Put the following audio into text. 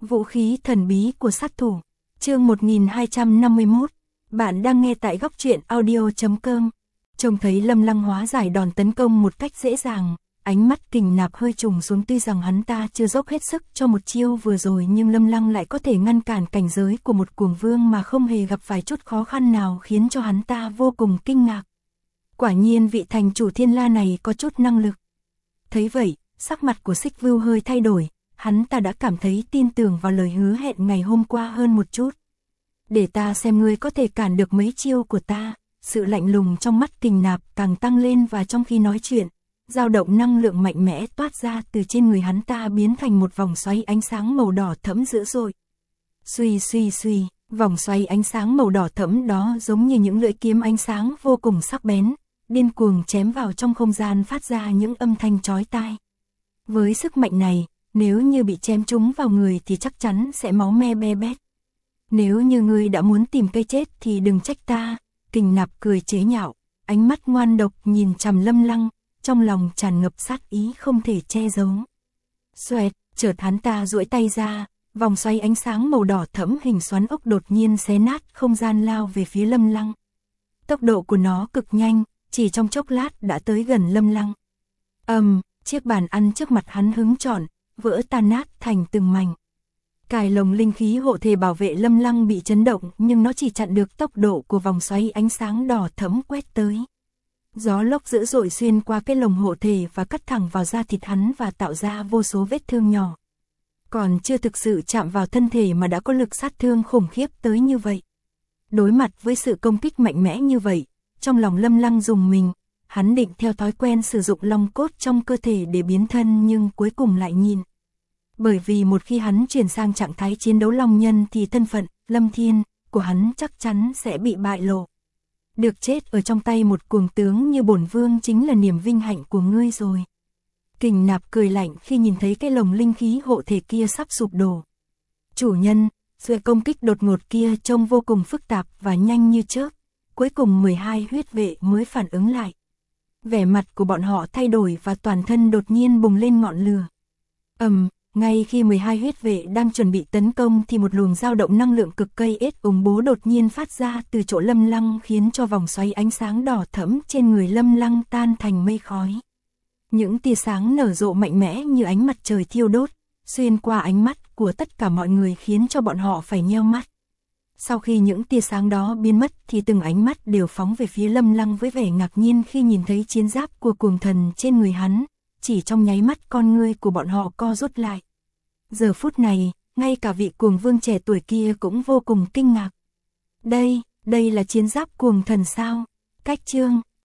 Vũ khí thần bí của sát thủ. Chương 1251. Bạn đang nghe tại góc truyện audio.com. Trông thấy Lâm Lăng hóa giải đòn tấn công một cách dễ dàng, ánh mắt Kình Nạp hơi trùng xuống, tuy rằng hắn ta chưa dốc hết sức cho một chiêu vừa rồi, nhưng Lâm Lăng lại có thể ngăn cản cảnh giới của một cuồng vương mà không hề gặp phải chút khó khăn nào, khiến cho hắn ta vô cùng kinh ngạc. Quả nhiên vị thành chủ Thiên La này có chút năng lực. Thấy vậy, sắc mặt của Xích Vưu hơi thay đổi, hắn ta đã cảm thấy tin tưởng vào lời hứa hẹn ngày hôm qua hơn một chút. Để ta xem ngươi có thể cản được mấy chiêu của ta. Sự lạnh lùng trong mắt Kình Nạp càng tăng lên, và trong khi nói chuyện, dao động năng lượng mạnh mẽ toát ra từ trên người hắn ta, biến thành một vòng xoáy ánh sáng màu đỏ thẫm dữ dội. Suy suy suy, vòng xoáy ánh sáng màu đỏ thẫm đó giống như những lưỡi kiếm ánh sáng vô cùng sắc bén, điên cuồng chém vào trong không gian, phát ra những âm thanh chói tai. Với sức mạnh này, nếu như bị chém trúng vào người thì chắc chắn sẽ máu me be bét. Nếu như ngươi đã muốn tìm cây chết thì đừng trách ta. Kình Nạp cười chế nhạo, ánh mắt ngoan độc nhìn chằm Lâm Lăng, trong lòng tràn ngập sát ý không thể che giấu. Xoẹt, chợt hắn ta duỗi tay ra, vòng xoáy ánh sáng màu đỏ thẫm hình xoắn ốc đột nhiên xé nát không gian, lao về phía Lâm Lăng. Tốc độ của nó cực nhanh, chỉ trong chốc lát đã tới gần Lâm Lăng. Chiếc bàn ăn trước mặt hắn hứng trọn, vỡ tan nát thành từng mảnh. Cài lồng linh khí hộ thể bảo vệ Lâm Lăng bị chấn động, nhưng nó chỉ chặn được tốc độ của vòng xoáy ánh sáng đỏ thẫm quét tới. Gió lốc dữ dội xuyên qua cái lồng hộ thể và cắt thẳng vào da thịt hắn, và tạo ra vô số vết thương nhỏ. Còn chưa thực sự chạm vào thân thể mà đã có lực sát thương khủng khiếp tới như vậy. Đối mặt với sự công kích mạnh mẽ như vậy, trong lòng Lâm Lăng rùng mình. Hắn định theo thói quen sử dụng long cốt trong cơ thể để biến thân, nhưng cuối cùng lại nhìn. Bởi vì một khi hắn chuyển sang trạng thái chiến đấu long nhân thì thân phận, Lâm Thiên, của hắn chắc chắn sẽ bị bại lộ. Được chết ở trong tay một cuồng tướng như bổn vương chính là niềm vinh hạnh của ngươi rồi. Kình Nạp cười lạnh khi nhìn thấy cái lồng linh khí hộ thể kia sắp sụp đổ. Chủ nhân, sự công kích đột ngột kia trông vô cùng phức tạp và nhanh như chớp. Cuối cùng 12 huyết vệ mới phản ứng lại. Vẻ mặt của bọn họ thay đổi và toàn thân đột nhiên bùng lên ngọn lửa. Ngay khi 12 huyết vệ đang chuẩn bị tấn công thì một luồng dao động năng lượng cực cây ết ủng bố đột nhiên phát ra từ chỗ Lâm Lăng, khiến cho vòng xoáy ánh sáng đỏ thẫm trên người Lâm Lăng tan thành mây khói. Những tia sáng nở rộ mạnh mẽ như ánh mặt trời thiêu đốt, xuyên qua ánh mắt của tất cả mọi người, khiến cho bọn họ phải nheo mắt. Sau khi những tia sáng đó biến mất thì từng ánh mắt đều phóng về phía Lâm Lăng với vẻ ngạc nhiên khi nhìn thấy chiến giáp của cuồng thần trên người hắn. Chỉ trong nháy mắt con ngươi của bọn họ co rút lại. Giờ phút này, ngay cả vị cuồng vương trẻ tuổi kia cũng vô cùng kinh ngạc. Đây là chiến giáp cuồng thần sao? Cách chương